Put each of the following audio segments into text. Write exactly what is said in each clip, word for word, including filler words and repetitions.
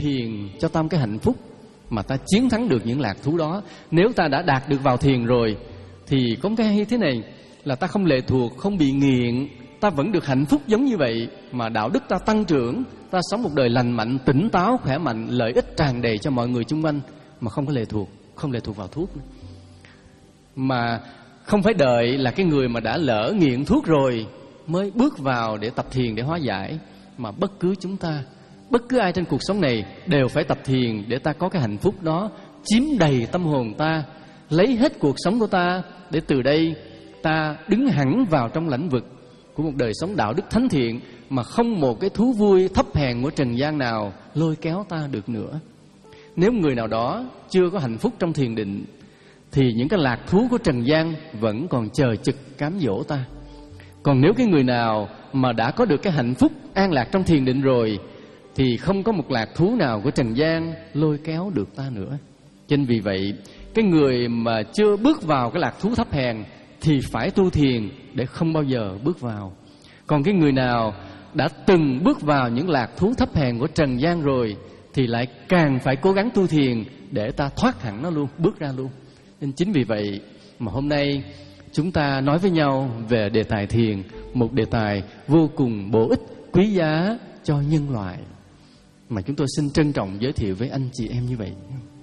thiền cho ta một cái hạnh phúc mà ta chiến thắng được những lạc thú đó. Nếu ta đã đạt được vào thiền rồi thì có cái hay thế này là ta không lệ thuộc, không bị nghiện, ta vẫn được hạnh phúc giống như vậy, mà đạo đức ta tăng trưởng, ta sống một đời lành mạnh, tỉnh táo, khỏe mạnh, lợi ích tràn đầy cho mọi người xung quanh, mà không có lệ thuộc, không lệ thuộc vào thuốc. Mà không phải đợi là cái người mà đã lỡ nghiện thuốc rồi mới bước vào để tập thiền để hóa giải, mà bất cứ chúng ta, bất cứ ai trên cuộc sống này đều phải tập thiền để ta có cái hạnh phúc đó chiếm đầy tâm hồn ta, lấy hết cuộc sống của ta, để từ đây ta đứng hẳn vào trong lãnh vực của một đời sống đạo đức thánh thiện, mà không một cái thú vui thấp hèn của trần gian nào lôi kéo ta được nữa. Nếu người nào đó chưa có hạnh phúc trong thiền định thì những cái lạc thú của trần gian vẫn còn chờ chực cám dỗ ta. Còn nếu cái người nào mà đã có được cái hạnh phúc an lạc trong thiền định rồi thì không có một lạc thú nào của trần gian lôi kéo được ta nữa. Cho nên vì vậy, cái người mà chưa bước vào cái lạc thú thấp hèn thì phải tu thiền để không bao giờ bước vào. Còn cái người nào đã từng bước vào những lạc thú thấp hèn của trần gian rồi thì lại càng phải cố gắng tu thiền để ta thoát hẳn nó luôn, bước ra luôn. Nên chính vì vậy mà hôm nay chúng ta nói với nhau về đề tài thiền, một đề tài vô cùng bổ ích, quý giá cho nhân loại, mà chúng tôi xin trân trọng giới thiệu với anh chị em như vậy.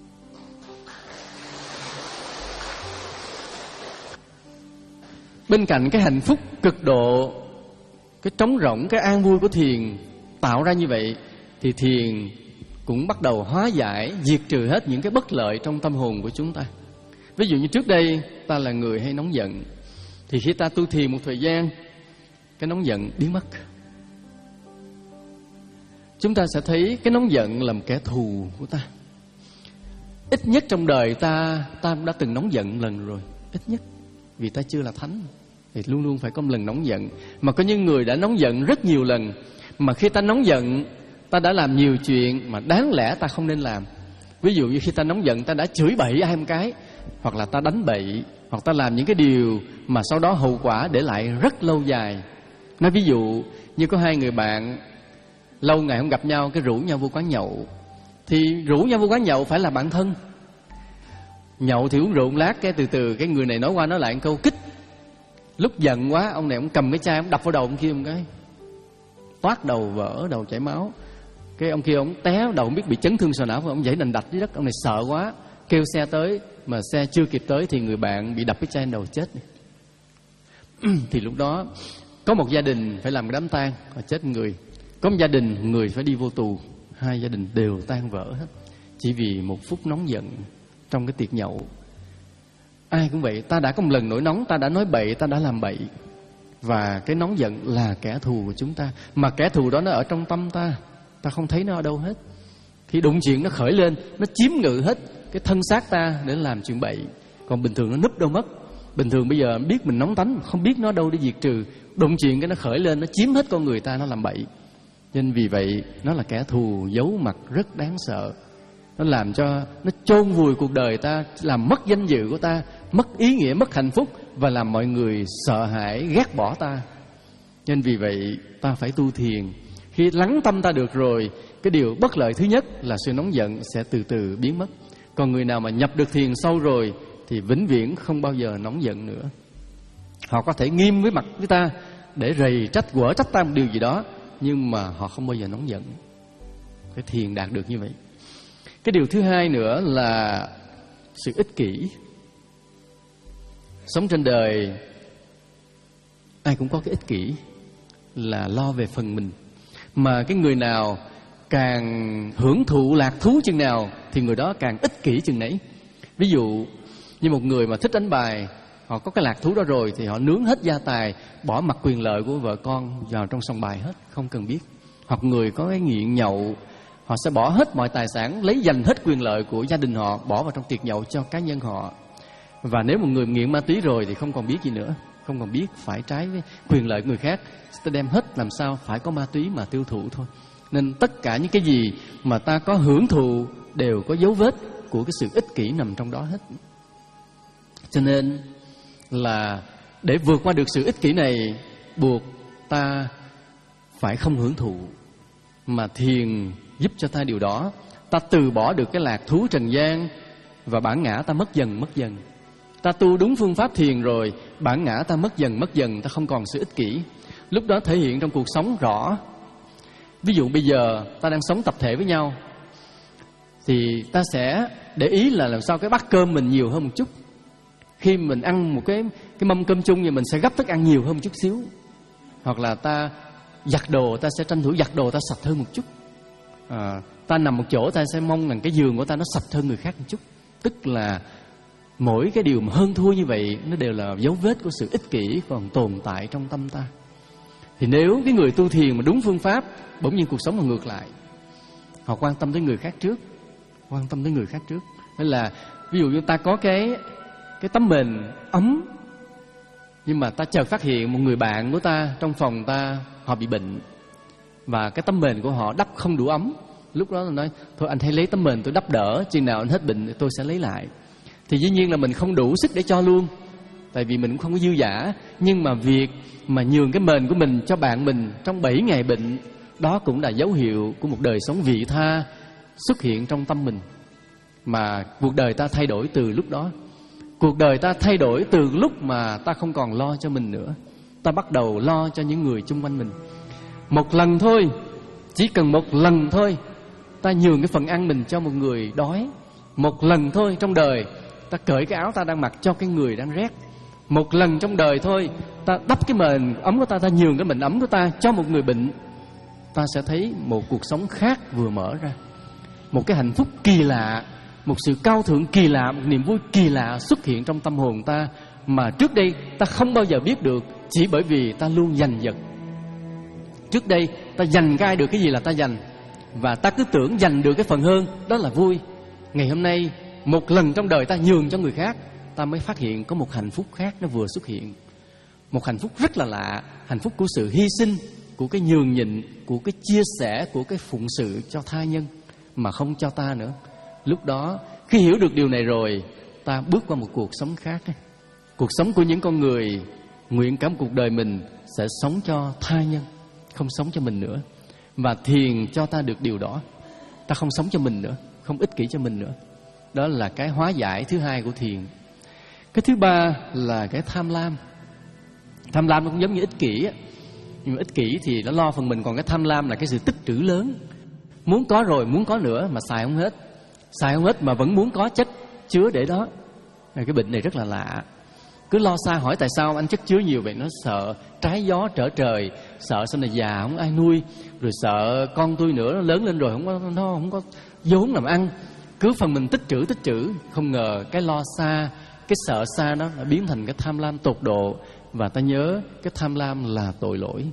Bên cạnh cái hạnh phúc cực độ, cái trống rỗng, cái an vui của thiền tạo ra như vậy, thì thiền cũng bắt đầu hóa giải, diệt trừ hết những cái bất lợi trong tâm hồn của chúng ta. Ví dụ như trước đây ta là người hay nóng giận, thì khi ta tu thiền một thời gian, cái nóng giận biến mất. Chúng ta sẽ thấy cái nóng giận là một kẻ thù của ta. Ít nhất trong đời ta, ta đã từng nóng giận lần rồi, ít nhất. Vì ta chưa là thánh thì luôn luôn phải có một lần nóng giận. Mà có những người đã nóng giận rất nhiều lần, mà khi ta nóng giận, ta đã làm nhiều chuyện mà đáng lẽ ta không nên làm. Ví dụ như khi ta nóng giận, ta đã chửi bậy ai một cái, hoặc là ta đánh bậy, hoặc ta làm những cái điều mà sau đó hậu quả để lại rất lâu dài. Nói ví dụ như có hai người bạn lâu ngày không gặp nhau, cái rủ nhau vô quán nhậu. Thì rủ nhau vô quán nhậu phải là bạn thân. Nhậu thì uống rượu một lát, cái từ từ cái người này nói qua nói lại một câu kích. Lúc giận quá, ông này ông cầm cái chai ông đập vào đầu ông kia một cái, toát đầu vỡ, đầu chảy máu. Cái ông kia ông té đầu, không biết bị chấn thương sọ não, ông giãy đành đạch dưới đất. Ông này sợ quá, kêu xe tới, mà xe chưa kịp tới thì người bạn bị đập cái chai đầu chết. Thì lúc đó có một gia đình phải làm cái đám tang, họ chết người. Có một gia đình người phải đi vô tù. Hai gia đình đều tan vỡ hết, chỉ vì một phút nóng giận trong cái tiệc nhậu. Ai cũng vậy, ta đã có một lần nổi nóng, ta đã nói bậy, ta đã làm bậy. Và cái nóng giận là kẻ thù của chúng ta. Mà kẻ thù đó nó ở trong tâm ta, ta không thấy nó ở đâu hết. Khi đụng chuyện nó khởi lên, nó chiếm ngự hết cái thân xác ta để làm chuyện bậy. Còn bình thường nó núp đâu mất. Bình thường bây giờ biết mình nóng tánh, không biết nó đâu để diệt trừ. Đụng chuyện cái nó khởi lên, nó chiếm hết con người ta, nó làm bậy. Nên vì vậy nó là kẻ thù giấu mặt rất đáng sợ. Nó làm cho nó chôn vùi cuộc đời ta, làm mất danh dự của ta, mất ý nghĩa, mất hạnh phúc, và làm mọi người sợ hãi, ghét bỏ ta. Nên vì vậy ta phải tu thiền. Khi lắng tâm ta được rồi, cái điều bất lợi thứ nhất là sự nóng giận sẽ từ từ biến mất. Còn người nào mà nhập được thiền sâu rồi thì vĩnh viễn không bao giờ nóng giận nữa. Họ có thể nghiêm với mặt với ta để rầy trách, quở trách ta một điều gì đó, nhưng mà họ không bao giờ nóng giận. Cái thiền đạt được như vậy. Cái điều thứ hai nữa là sự ích kỷ. Sống trên đời ai cũng có cái ích kỷ, là lo về phần mình. Mà cái người nào càng hưởng thụ lạc thú chừng nào thì người đó càng ích kỷ chừng nấy. Ví dụ như một người mà thích đánh bài, họ có cái lạc thú đó rồi thì họ nướng hết gia tài, bỏ mặc quyền lợi của vợ con vào trong sòng bài hết, không cần biết. Hoặc người có cái nghiện nhậu, họ sẽ bỏ hết mọi tài sản, lấy dành hết quyền lợi của gia đình họ, bỏ vào trong tiệc nhậu cho cá nhân họ. Và nếu một người nghiện ma túy rồi thì không còn biết gì nữa, không còn biết phải trái với quyền lợi của người khác, ta đem hết làm sao phải có ma túy mà tiêu thụ thôi. Nên tất cả những cái gì mà ta có hưởng thụ đều có dấu vết của cái sự ích kỷ nằm trong đó hết. Cho nên là để vượt qua được sự ích kỷ này, buộc ta phải không hưởng thụ, mà thiền giúp cho ta điều đó. ta từ bỏ được cái lạc thú trần gian, và bản ngã ta mất dần mất dần. Ta tu đúng phương pháp thiền rồi, bản ngã ta mất dần mất dần, ta không còn sự ích kỷ. Lúc đó thể hiện trong cuộc sống rõ. Ví dụ bây giờ ta đang sống tập thể với nhau, thì ta sẽ để ý là làm sao cái bát cơm mình nhiều hơn một chút. Khi mình ăn một cái cái mâm cơm chung thì mình sẽ gấp thức ăn nhiều hơn một chút xíu. Hoặc là ta giặt đồ, ta sẽ tranh thủ giặt đồ ta sạch hơn một chút. à, Ta nằm một chỗ, ta sẽ mong rằng cái giường của ta nó sạch hơn người khác một chút. Tức là mỗi cái điều mà hơn thua như vậy, nó đều là dấu vết của sự ích kỷ còn tồn tại trong tâm ta. Thì nếu cái người tu thiền mà đúng phương pháp, bỗng nhiên cuộc sống mà ngược lại. Họ quan tâm tới người khác trước, quan tâm tới người khác trước. Nên là ví dụ như ta có cái cái tấm mền ấm, nhưng mà ta chợt phát hiện một người bạn của ta trong phòng ta họ bị bệnh, và cái tấm mền của họ đắp không đủ ấm. Lúc đó là nói thôi anh hãy lấy tấm mền tôi đắp đỡ, chừng nào anh hết bệnh thì tôi sẽ lấy lại. Thì dĩ nhiên là mình không đủ sức để cho luôn, tại vì mình cũng không có dư dả. Nhưng mà việc mà nhường cái mền của mình cho bạn mình trong bảy ngày bệnh, đó cũng là dấu hiệu của một đời sống vị tha xuất hiện trong tâm mình. Mà cuộc đời ta thay đổi từ lúc đó. Cuộc đời ta thay đổi từ lúc mà ta không còn lo cho mình nữa, ta bắt đầu lo cho những người chung quanh mình. Một lần thôi, chỉ cần một lần thôi, ta nhường cái phần ăn mình cho một người đói. Một lần thôi trong đời, ta cởi cái áo ta đang mặc cho cái người đang rét. Một lần trong đời thôi, ta đắp cái mền ấm của ta, ta nhường cái mền ấm của ta cho một người bệnh. Ta sẽ thấy một cuộc sống khác vừa mở ra. Một cái hạnh phúc kỳ lạ, một sự cao thượng kỳ lạ, một niềm vui kỳ lạ xuất hiện trong tâm hồn ta, mà trước đây ta không bao giờ biết được, chỉ bởi vì ta luôn giành giật. Trước đây ta giành gai được cái gì là ta giành, và ta cứ tưởng giành được cái phần hơn, đó là vui. Ngày hôm nay, một lần trong đời ta nhường cho người khác, ta mới phát hiện có một hạnh phúc khác nó vừa xuất hiện. Một hạnh phúc rất là lạ, hạnh phúc của sự hy sinh, của cái nhường nhịn, của cái chia sẻ, của cái phụng sự cho tha nhân, mà không cho ta nữa. Lúc đó, khi hiểu được điều này rồi, ta bước qua một cuộc sống khác. Cuộc sống của những con người nguyện cả một cuộc đời mình sẽ sống cho tha nhân, không sống cho mình nữa. Và thiền cho ta được điều đó. Ta không sống cho mình nữa, không ích kỷ cho mình nữa. Đó là cái hóa giải thứ hai của thiền. Cái thứ ba là cái tham lam. Tham lam nó cũng giống như ích kỷ á, nhưng mà ích kỷ thì nó lo phần mình, còn cái tham lam là cái sự tích trữ lớn. Muốn có rồi, muốn có nữa mà xài không hết. Xài không hết mà vẫn muốn có chất chứa để đó. Cái bệnh này rất là lạ. Cứ lo xa hỏi tại sao anh chất chứa nhiều vậy. Nó sợ trái gió trở trời, sợ sau này già không ai nuôi, rồi sợ con tôi nữa nó lớn lên rồi không có, nó không có vốn làm ăn. Cứ phần mình tích trữ tích trữ. Không ngờ cái lo xa, cái sợ xa đó đã biến thành cái tham lam tột độ. Và ta nhớ cái tham lam là tội lỗi.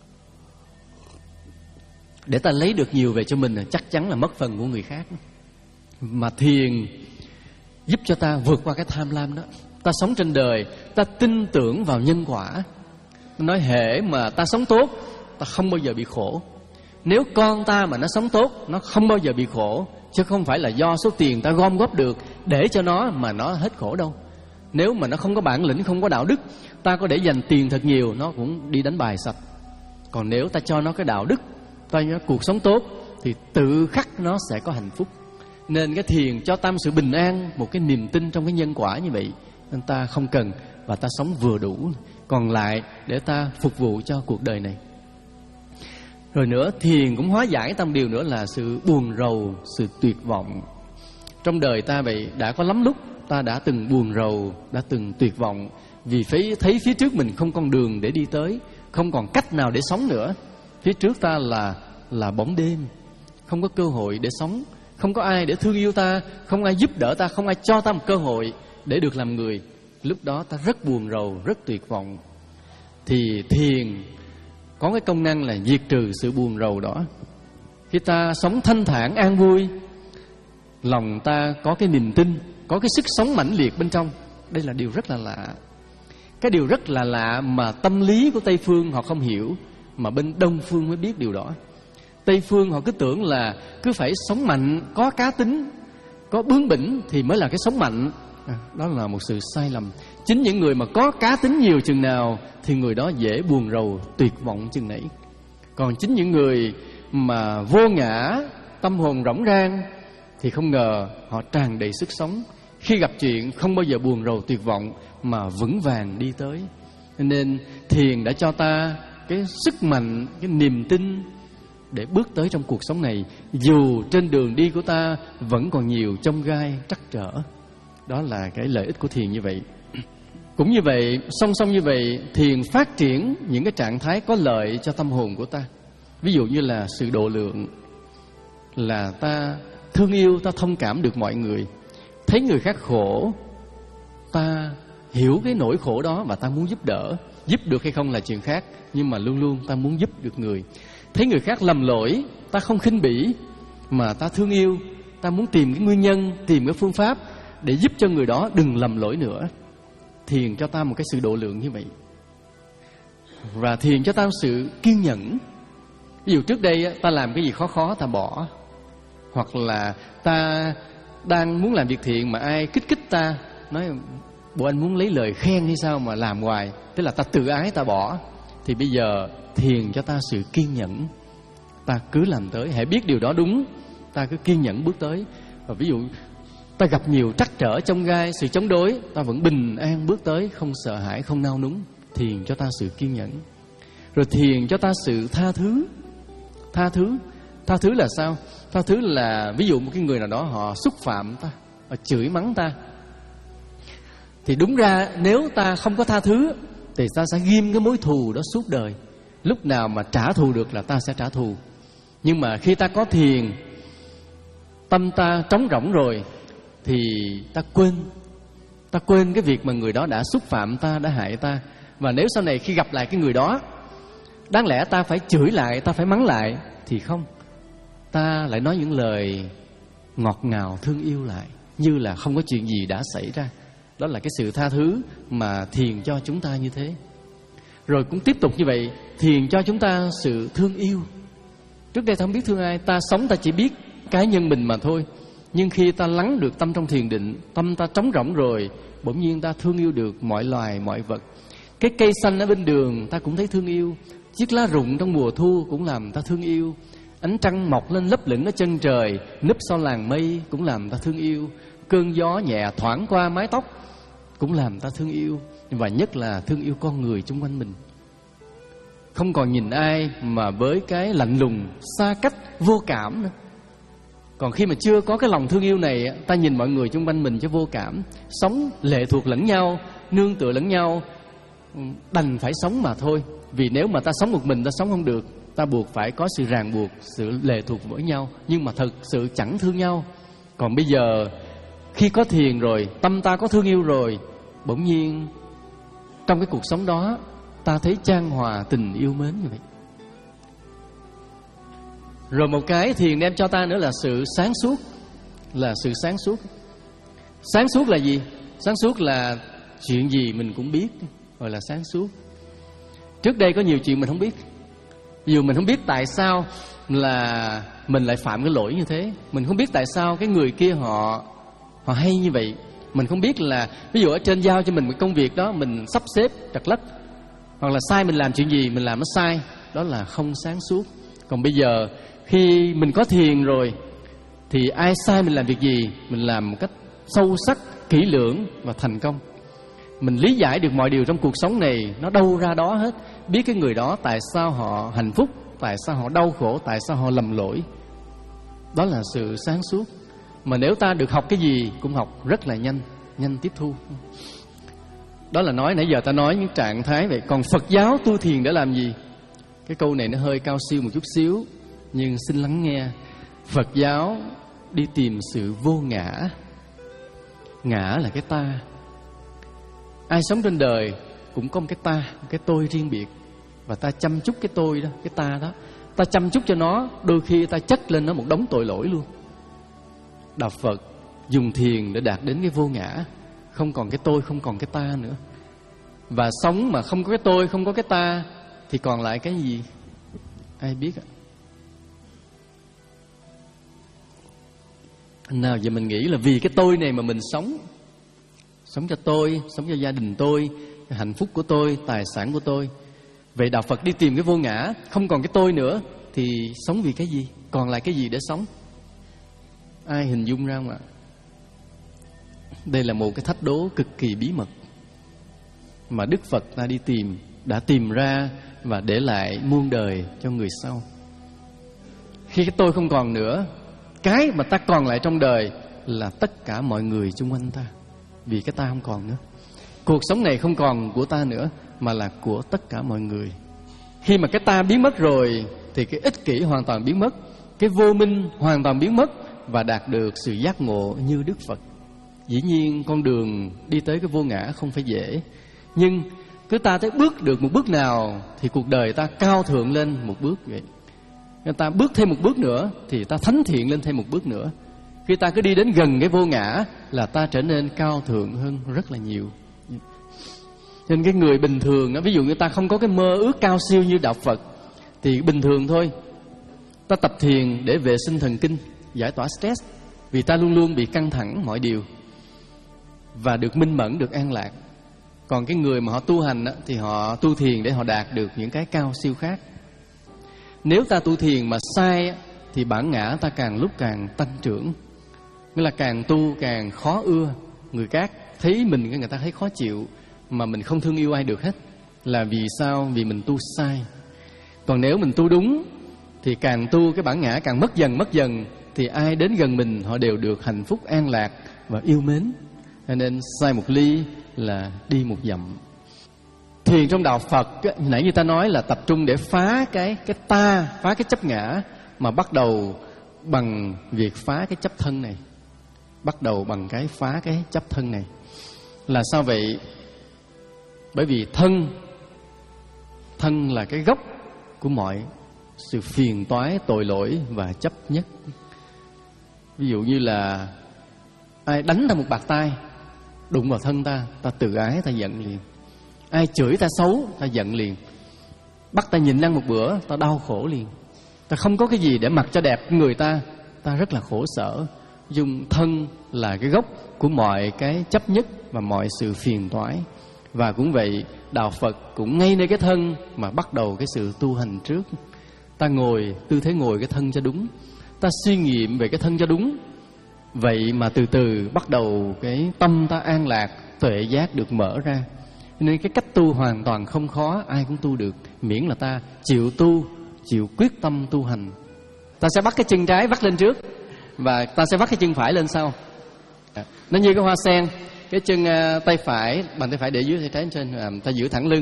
Để ta lấy được nhiều về cho mình chắc chắn là mất phần của người khác. Mà thiền giúp cho ta vượt qua cái tham lam đó. Ta sống trên đời, ta tin tưởng vào nhân quả. Nói hễ mà ta sống tốt, ta không bao giờ bị khổ. Nếu con ta mà nó sống tốt, nó không bao giờ bị khổ. Chứ không phải là do số tiền ta gom góp được để cho nó mà nó hết khổ đâu. Nếu mà nó không có bản lĩnh, không có đạo đức, ta có để dành tiền thật nhiều, nó cũng đi đánh bài sạch. Còn nếu ta cho nó cái đạo đức, ta cho nó cuộc sống tốt, thì tự khắc nó sẽ có hạnh phúc. Nên cái thiền cho ta sự bình an, một cái niềm tin trong cái nhân quả như vậy. Nên ta không cần, và ta sống vừa đủ, còn lại để ta phục vụ cho cuộc đời này. Rồi nữa, thiền cũng hóa giải ta một điều nữa là sự buồn rầu, sự tuyệt vọng. Trong đời ta vậy, đã có lắm lúc ta đã từng buồn rầu, đã từng tuyệt vọng, vì phải thấy phía trước mình không con đường để đi tới, không còn cách nào để sống nữa. Phía trước ta là là bóng đêm, không có cơ hội để sống, không có ai để thương yêu ta, không ai giúp đỡ ta, không ai cho ta một cơ hội để được làm người. Lúc đó ta rất buồn rầu, rất tuyệt vọng. Thì thiền có cái công năng là diệt trừ sự buồn rầu đó. Khi ta sống thanh thản an vui, lòng ta có cái niềm tin, có cái sức sống mãnh liệt bên trong. Đây là điều rất là lạ. Cái điều rất là lạ mà tâm lý của Tây Phương họ không hiểu, mà bên Đông Phương mới biết điều đó. Tây Phương họ cứ tưởng là cứ phải sống mạnh, có cá tính, có bướng bỉnh thì mới là cái sống mạnh. À, đó là một sự sai lầm. Chính những người mà có cá tính nhiều chừng nào thì người đó dễ buồn rầu, tuyệt vọng chừng nấy. Còn chính những người mà vô ngã, tâm hồn rỗng rang, thì không ngờ họ tràn đầy sức sống. Khi gặp chuyện không bao giờ buồn rầu tuyệt vọng mà vững vàng đi tới. Nên thiền đã cho ta cái sức mạnh, cái niềm tin để bước tới trong cuộc sống này, dù trên đường đi của ta vẫn còn nhiều chông gai trắc trở. Đó là cái lợi ích của thiền như vậy. Cũng như vậy, song song như vậy, thiền phát triển những cái trạng thái có lợi cho tâm hồn của ta. Ví dụ như là sự độ lượng, là ta thương yêu, ta thông cảm được mọi người. Thấy người khác khổ, ta hiểu cái nỗi khổ đó và ta muốn giúp đỡ. Giúp được hay không là chuyện khác, nhưng mà luôn luôn ta muốn giúp được người. Thấy người khác lầm lỗi, ta không khinh bỉ, mà ta thương yêu, ta muốn tìm cái nguyên nhân, tìm cái phương pháp để giúp cho người đó đừng lầm lỗi nữa. Thiền cho ta một cái sự độ lượng như vậy. Và thiền cho ta sự kiên nhẫn. Ví dụ trước đây ta làm cái gì khó khó ta bỏ, hoặc là ta đang muốn làm việc thiện mà ai kích kích ta, nói bộ anh muốn lấy lời khen hay sao mà làm hoài, tức là ta tự ái ta bỏ. Thì bây giờ thiền cho ta sự kiên nhẫn, ta cứ làm tới, hãy biết điều đó đúng, ta cứ kiên nhẫn bước tới. Và ví dụ ta gặp nhiều trắc trở chông gai, sự chống đối, ta vẫn bình an bước tới, không sợ hãi, không nao núng. Thiền cho ta sự kiên nhẫn. Rồi thiền cho ta sự tha thứ. Tha thứ Tha thứ là sao? Tha thứ là ví dụ một cái người nào đó họ xúc phạm ta, họ chửi mắng ta, thì đúng ra nếu ta không có tha thứ thì ta sẽ ghim cái mối thù đó suốt đời. Lúc nào mà trả thù được là ta sẽ trả thù. Nhưng mà khi ta có thiền, tâm ta trống rỗng rồi, thì ta quên Ta quên cái việc mà người đó đã xúc phạm ta, đã hại ta. Và nếu sau này khi gặp lại cái người đó, đáng lẽ ta phải chửi lại, ta phải mắng lại, thì không, ta lại nói những lời ngọt ngào thương yêu lại, như là không có chuyện gì đã xảy ra. Đó là cái sự tha thứ mà thiền cho chúng ta như thế. Rồi cũng tiếp tục như vậy, thiền cho chúng ta sự thương yêu. Trước đây ta không biết thương ai, ta sống ta chỉ biết cá nhân mình mà thôi. Nhưng khi ta lắng được tâm trong thiền định, tâm ta trống rỗng rồi, bỗng nhiên ta thương yêu được mọi loài, mọi vật. Cái cây xanh ở bên đường ta cũng thấy thương yêu. Chiếc lá rụng trong mùa thu cũng làm ta thương yêu. Ánh trăng mọc lên lấp lửng ở chân trời, núp sau làn mây cũng làm ta thương yêu. Cơn gió nhẹ thoảng qua mái tóc cũng làm ta thương yêu. Và nhất là thương yêu con người xung quanh mình. Không còn nhìn ai mà với cái lạnh lùng, xa cách, vô cảm nữa. Còn khi mà chưa có cái lòng thương yêu này, ta nhìn mọi người xung quanh mình cho vô cảm. Sống lệ thuộc lẫn nhau, nương tựa lẫn nhau, đành phải sống mà thôi. Vì nếu mà ta sống một mình ta sống không được, ta buộc phải có sự ràng buộc, sự lệ thuộc với nhau. Nhưng mà thật sự chẳng thương nhau. Còn bây giờ khi có thiền rồi, tâm ta có thương yêu rồi, bỗng nhiên trong cái cuộc sống đó ta thấy chan hòa tình yêu mến như vậy. Rồi một cái thiền đem cho ta nữa là sự sáng suốt. Là sự sáng suốt. Sáng suốt là gì? Sáng suốt là chuyện gì mình cũng biết, gọi là sáng suốt. Trước đây có nhiều chuyện mình không biết. Ví dụ mình không biết tại sao là mình lại phạm cái lỗi như thế. Mình không biết tại sao cái người kia họ họ hay như vậy. Mình không biết là ví dụ ở trên giao cho mình một công việc đó, mình sắp xếp trật lất, hoặc là sai mình làm chuyện gì, mình làm nó sai. Đó là không sáng suốt. Còn bây giờ khi mình có thiền rồi, thì ai sai mình làm việc gì, mình làm một cách sâu sắc, kỹ lưỡng và thành công. Mình lý giải được mọi điều trong cuộc sống này, nó đâu ra đó hết. Biết cái người đó tại sao họ hạnh phúc, tại sao họ đau khổ, tại sao họ lầm lỗi. Đó là sự sáng suốt. Mà nếu ta được học cái gì cũng học rất là nhanh, nhanh tiếp thu. Đó là nói, nãy giờ ta nói những trạng thái vậy. Còn Phật giáo tu thiền để làm gì? Cái câu này nó hơi cao siêu một chút xíu, nhưng xin lắng nghe. Phật giáo đi tìm sự vô ngã. Ngã là cái ta. Ai sống trên đời cũng có một cái ta, một cái tôi riêng biệt. Và ta chăm chút cái tôi đó, cái ta đó. Ta chăm chút cho nó, đôi khi ta chất lên nó một đống tội lỗi luôn. Đạo Phật dùng thiền để đạt đến cái vô ngã. Không còn cái tôi, không còn cái ta nữa. Và sống mà không có cái tôi, không có cái ta, thì còn lại cái gì? Ai biết ạ? Nào giờ mình nghĩ là vì cái tôi này mà mình sống. Sống cho tôi, sống cho gia đình tôi, hạnh phúc của tôi, tài sản của tôi. Vậy Đạo Phật đi tìm cái vô ngã, không còn cái tôi nữa, thì sống vì cái gì? Còn lại cái gì để sống? Ai hình dung ra không ạ? Đây là một cái thách đố cực kỳ bí mật mà Đức Phật ta đi tìm, đã tìm ra và để lại muôn đời cho người sau. Khi cái tôi không còn nữa, cái mà ta còn lại trong đời là tất cả mọi người xung quanh ta. Vì cái ta không còn nữa. Cuộc sống này không còn của ta nữa, mà là của tất cả mọi người. Khi mà cái ta biến mất rồi thì cái ích kỷ hoàn toàn biến mất, cái vô minh hoàn toàn biến mất, và đạt được sự giác ngộ như Đức Phật. Dĩ nhiên con đường đi tới cái vô ngã không phải dễ, nhưng cứ ta tới bước được một bước nào thì cuộc đời ta cao thượng lên một bước vậy. Người ta bước thêm một bước nữa thì ta thánh thiện lên thêm một bước nữa. Khi ta cứ đi đến gần cái vô ngã là ta trở nên cao thượng hơn rất là nhiều. Nên cái người bình thường, ví dụ như ta không có cái mơ ước cao siêu như Đạo Phật thì bình thường thôi. Ta tập thiền để vệ sinh thần kinh, giải tỏa stress, vì ta luôn luôn bị căng thẳng mọi điều, và được minh mẫn, được an lạc. Còn cái người mà họ tu hành á, thì họ tu thiền để họ đạt được những cái cao siêu khác. Nếu ta tu thiền mà sai á, thì bản ngã ta càng lúc càng tăng trưởng. Nghĩa là càng tu càng khó ưa. Người khác thấy mình, người ta thấy khó chịu, mà mình không thương yêu ai được hết. Là vì sao? Vì mình tu sai. Còn nếu mình tu đúng thì càng tu cái bản ngã càng mất dần mất dần, thì ai đến gần mình họ đều được hạnh phúc, an lạc và yêu mến. Cho nên sai một ly là đi một dặm. Thiền trong Đạo Phật, nãy như ta nói là tập trung để phá cái cái ta, phá cái chấp ngã, mà bắt đầu bằng việc phá cái chấp thân này. Bắt đầu bằng cái phá cái chấp thân này. Là sao vậy? Bởi vì thân, thân là cái gốc của mọi sự phiền toái, tội lỗi và chấp nhất. Ví dụ như là ai đánh ta một bạt tai, đụng vào thân ta, ta tự ái, ta giận liền. Ai chửi ta xấu, ta giận liền. Bắt ta nhịn ăn một bữa, ta đau khổ liền. Ta không có cái gì để mặc cho đẹp người ta, ta rất là khổ sở. Dùng thân là cái gốc của mọi cái chấp nhất và mọi sự phiền toái. Và cũng vậy, Đạo Phật cũng ngay nơi cái thân mà bắt đầu cái sự tu hành trước. Ta ngồi, tư thế ngồi cái thân cho đúng, ta suy nghiệm về cái thân cho đúng. Vậy mà từ từ bắt đầu cái tâm ta an lạc, tuệ giác được mở ra. Nên cái cách tu hoàn toàn không khó, ai cũng tu được, miễn là ta chịu tu, chịu quyết tâm tu hành. Ta sẽ bắt cái chân trái vắt lên trước, và ta sẽ vắt cái chân phải lên sau. Nó như cái hoa sen, cái chân uh, tay phải, bàn tay phải để dưới tay trái trên, uh, ta giữ thẳng lưng.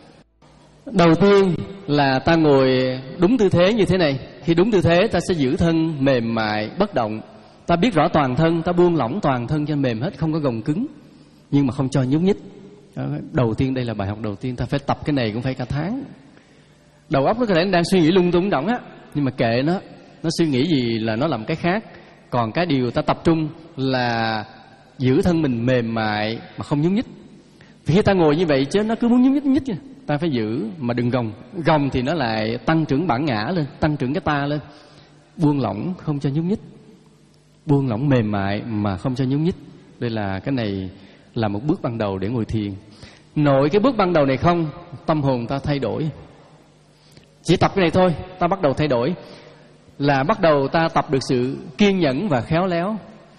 Đầu tiên là ta ngồi đúng tư thế như thế này. Khi đúng tư thế, ta sẽ giữ thân mềm mại, bất động. Ta biết rõ toàn thân, ta buông lỏng toàn thân cho mềm hết, không có gồng cứng, nhưng mà không cho nhúc nhích. Đầu tiên, đây là bài học đầu tiên. Ta phải tập cái này cũng phải cả tháng. Đầu óc nó có thể đang suy nghĩ lung tung động á, nhưng mà kệ nó, nó suy nghĩ gì là nó làm cái khác. Còn cái điều ta tập trung là giữ thân mình mềm mại mà không nhúc nhích. Vì khi ta ngồi như vậy chứ nó cứ muốn nhúc nhích nhích, ta phải giữ mà đừng gồng. Gồng thì nó lại tăng trưởng bản ngã lên, tăng trưởng cái ta lên. Buông lỏng không cho nhúc nhích, buông lỏng mềm mại mà không cho nhúc nhích. Đây là cái này là một bước ban đầu để ngồi thiền. Nội cái bước ban đầu này không, tâm hồn ta thay đổi. Chỉ tập cái này thôi, ta bắt đầu thay đổi. Là bắt đầu ta tập được sự kiên nhẫn và khéo léo.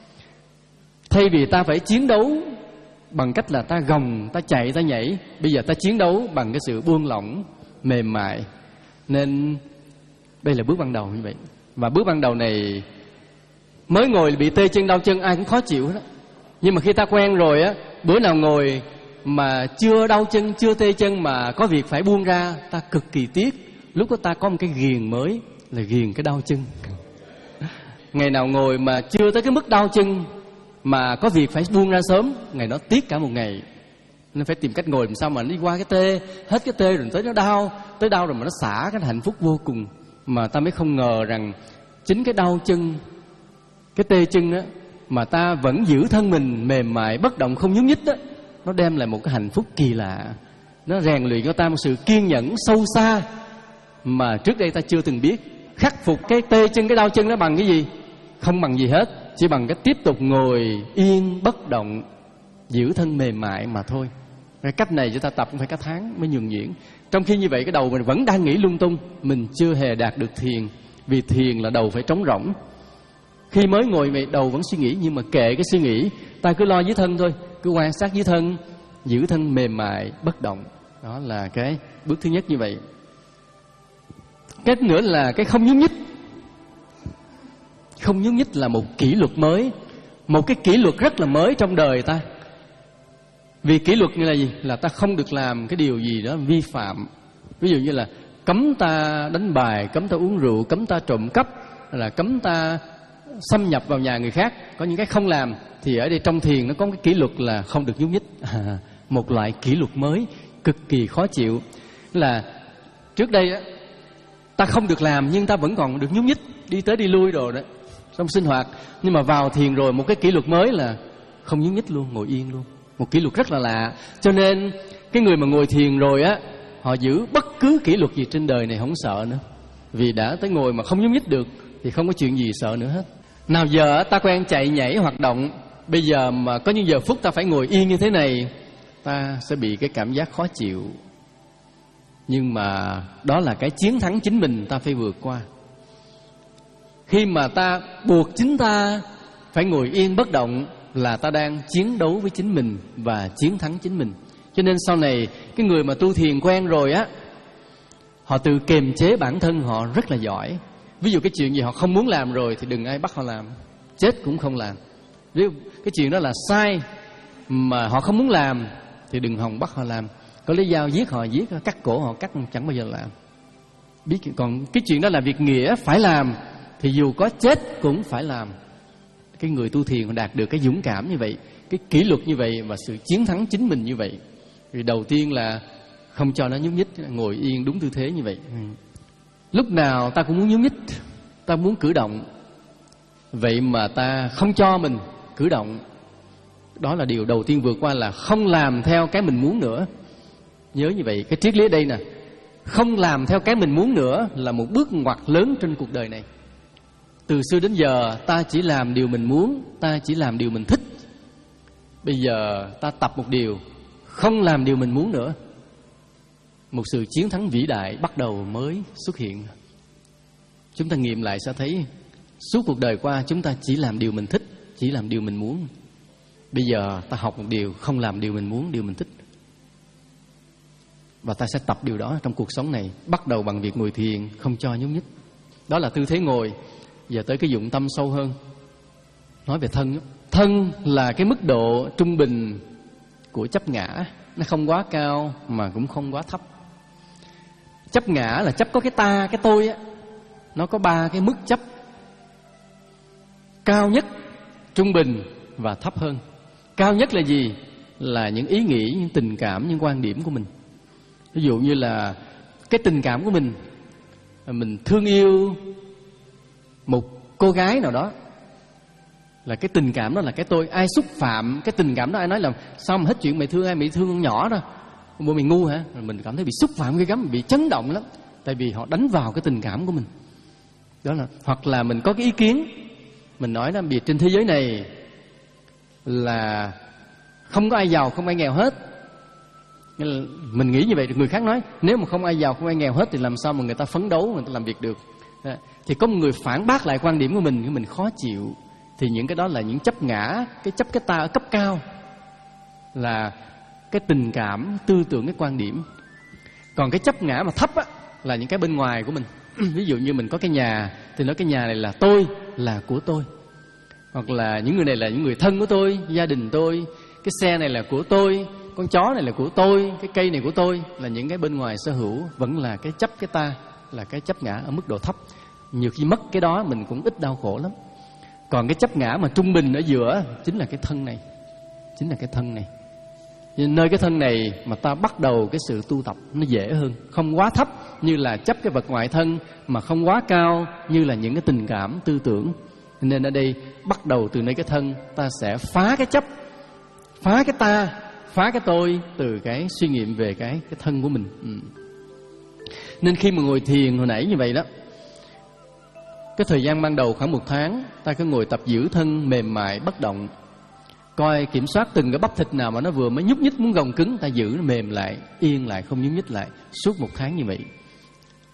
Thay vì ta phải chiến đấu bằng cách là ta gồng, ta chạy, ta nhảy, bây giờ ta chiến đấu bằng cái sự buông lỏng, mềm mại. Nên đây là bước ban đầu như vậy. Và bước ban đầu này, mới ngồi bị tê chân đau chân ai cũng khó chịu hết đó. Nhưng mà khi ta quen rồi á, bữa nào ngồi mà chưa đau chân, chưa tê chân mà có việc phải buông ra, ta cực kỳ tiếc. Lúc đó ta có một cái ghiền mới, là ghiền cái đau chân. Ngày nào ngồi mà chưa tới cái mức đau chân mà có việc phải buông ra sớm, ngày đó tiếc cả một ngày. Nên phải tìm cách ngồi làm sao mà nó đi qua cái tê, hết cái tê rồi tới nó đau, tới đau rồi mà nó xả, cái hạnh phúc vô cùng. Mà ta mới không ngờ rằng chính cái đau chân, cái tê chân á, mà ta vẫn giữ thân mình mềm mại, bất động, không nhúc nhích đó, nó đem lại một cái hạnh phúc kỳ lạ. Nó rèn luyện cho ta một sự kiên nhẫn sâu xa mà trước đây ta chưa từng biết. Khắc phục cái tê chân, cái đau chân đó bằng cái gì? Không bằng gì hết, chỉ bằng cái tiếp tục ngồi yên bất động, giữ thân mềm mại mà thôi. Cái cách này chúng ta tập cũng phải cả tháng mới nhuần nhuyễn. Trong khi như vậy cái đầu mình vẫn đang nghĩ lung tung, mình chưa hề đạt được thiền. Vì thiền là đầu phải trống rỗng. Khi mới ngồi vậy đầu vẫn suy nghĩ, nhưng mà kệ cái suy nghĩ, ta cứ lo với thân thôi, cứ quan sát với thân, giữ thân mềm mại bất động. Đó là cái bước thứ nhất như vậy. Cái nữa là cái không nhúc nhích. Không nhúc nhích là một kỷ luật mới, một cái kỷ luật rất là mới trong đời ta. Vì kỷ luật như là gì? Là ta không được làm cái điều gì đó vi phạm. Ví dụ như là cấm ta đánh bài, cấm ta uống rượu, cấm ta trộm cắp, là cấm ta xâm nhập vào nhà người khác. Có những cái không làm. Thì ở đây trong thiền nó có cái kỷ luật là không được nhúc nhích. À, một loại kỷ luật mới cực kỳ khó chịu. Là trước đây á, ta không được làm nhưng ta vẫn còn được nhúc nhích, đi tới đi lui rồi đó, trong sinh hoạt. Nhưng mà vào thiền rồi, một cái kỷ luật mới là không nhúc nhích luôn, ngồi yên luôn. Một kỷ luật rất là lạ. Cho nên cái người mà ngồi thiền rồi á, họ giữ bất cứ kỷ luật gì trên đời này không sợ nữa. Vì đã tới ngồi mà không nhúc nhích được thì không có chuyện gì sợ nữa hết. Nào giờ ta quen chạy nhảy hoạt động, bây giờ mà có những giờ phút ta phải ngồi yên như thế này, ta sẽ bị cái cảm giác khó chịu. Nhưng mà đó là cái chiến thắng chính mình ta phải vượt qua. Khi mà ta buộc chính ta phải ngồi yên bất động là ta đang chiến đấu với chính mình và chiến thắng chính mình. Cho nên sau này cái người mà tu thiền quen rồi á, họ tự kiềm chế bản thân họ rất là giỏi. Ví dụ cái chuyện gì họ không muốn làm rồi thì đừng ai bắt họ làm, chết cũng không làm. Ví dụ cái chuyện đó là sai mà họ không muốn làm thì đừng hòng bắt họ làm. Có lấy dao giết họ giết, cắt cổ họ cắt, chẳng bao giờ làm. Biết. Còn cái chuyện đó là việc nghĩa phải làm thì dù có chết cũng phải làm. Cái người tu thiền họ đạt được cái dũng cảm như vậy, cái kỷ luật như vậy và sự chiến thắng chính mình như vậy. Vì đầu tiên là không cho nó nhúc nhích, ngồi yên đúng tư thế như vậy. Lúc nào ta cũng muốn nhúc nhích, ta muốn cử động, vậy mà ta không cho mình cử động. Đó là điều đầu tiên vượt qua, là không làm theo cái mình muốn nữa. Nhớ như vậy, cái triết lý ở đây nè, không làm theo cái mình muốn nữa là một bước ngoặt lớn trên cuộc đời này. Từ xưa đến giờ ta chỉ làm điều mình muốn, ta chỉ làm điều mình thích. Bây giờ ta tập một điều, không làm điều mình muốn nữa. Một sự chiến thắng vĩ đại bắt đầu mới xuất hiện. Chúng ta nghiệm lại sẽ thấy suốt cuộc đời qua chúng ta chỉ làm điều mình thích, chỉ làm điều mình muốn. Bây giờ ta học một điều, không làm điều mình muốn, điều mình thích. Và ta sẽ tập điều đó trong cuộc sống này. Bắt đầu bằng việc ngồi thiền, không cho nhúc nhích. Đó là tư thế ngồi. Giờ tới cái dụng tâm sâu hơn. Nói về thân. Thân là cái mức độ trung bình của chấp ngã. Nó không quá cao mà cũng không quá thấp. Chấp ngã là chấp có cái ta, cái tôi á. Nó có ba cái mức chấp: cao nhất, trung bình và thấp hơn. Cao nhất là gì? Là những ý nghĩ, những tình cảm, những quan điểm của mình. Ví dụ như là cái tình cảm của mình, mình thương yêu một cô gái nào đó, là cái tình cảm đó là cái tôi. Ai xúc phạm cái tình cảm đó, ai nói là sao mà hết chuyện mày thương ai, mày thương con nhỏ đó, bộ mày ngu hả? Mình cảm thấy bị xúc phạm ghê gắm, bị chấn động lắm. Tại vì họ đánh vào cái tình cảm của mình. Đó là, hoặc là mình có cái ý kiến, mình nói là vì trên thế giới này là không có ai giàu, không ai nghèo hết. Mình nghĩ như vậy, người khác nói nếu mà không ai giàu, không ai nghèo hết thì làm sao mà người ta phấn đấu, người ta làm việc được. Thì có một người phản bác lại quan điểm của mình, cái mình khó chịu. Thì những cái đó là những chấp ngã, cái chấp cái ta ở cấp cao, là cái tình cảm, tư tưởng, cái quan điểm. Còn cái chấp ngã mà thấp á, là những cái bên ngoài của mình. Ví dụ như mình có cái nhà thì nói cái nhà này là tôi, là của tôi. Hoặc là những người này là những người thân của tôi, gia đình tôi. Cái xe này là của tôi, con chó này là của tôi, cái cây này của tôi. Là những cái bên ngoài sở hữu, vẫn là cái chấp cái ta, là cái chấp ngã ở mức độ thấp. Nhiều khi mất cái đó mình cũng ít đau khổ lắm. Còn cái chấp ngã mà trung bình ở giữa chính là cái thân này. Chính là cái thân này. Nhưng nơi cái thân này mà ta bắt đầu cái sự tu tập nó dễ hơn. Không quá thấp như là chấp cái vật ngoại thân, mà không quá cao như là những cái tình cảm, tư tưởng. Nên ở đây bắt đầu từ nơi cái thân, ta sẽ phá cái chấp, phá cái ta, phá cái tôi từ cái suy nghiệm về cái, cái thân của mình. Ừ. Nên khi mà ngồi thiền hồi nãy như vậy đó, cái thời gian ban đầu khoảng một tháng, ta cứ ngồi tập giữ thân mềm mại bất động. Coi kiểm soát từng cái bắp thịt nào mà nó vừa mới nhúc nhích muốn gồng cứng, ta giữ nó mềm lại, yên lại, không nhúc nhích lại. Suốt một tháng như vậy.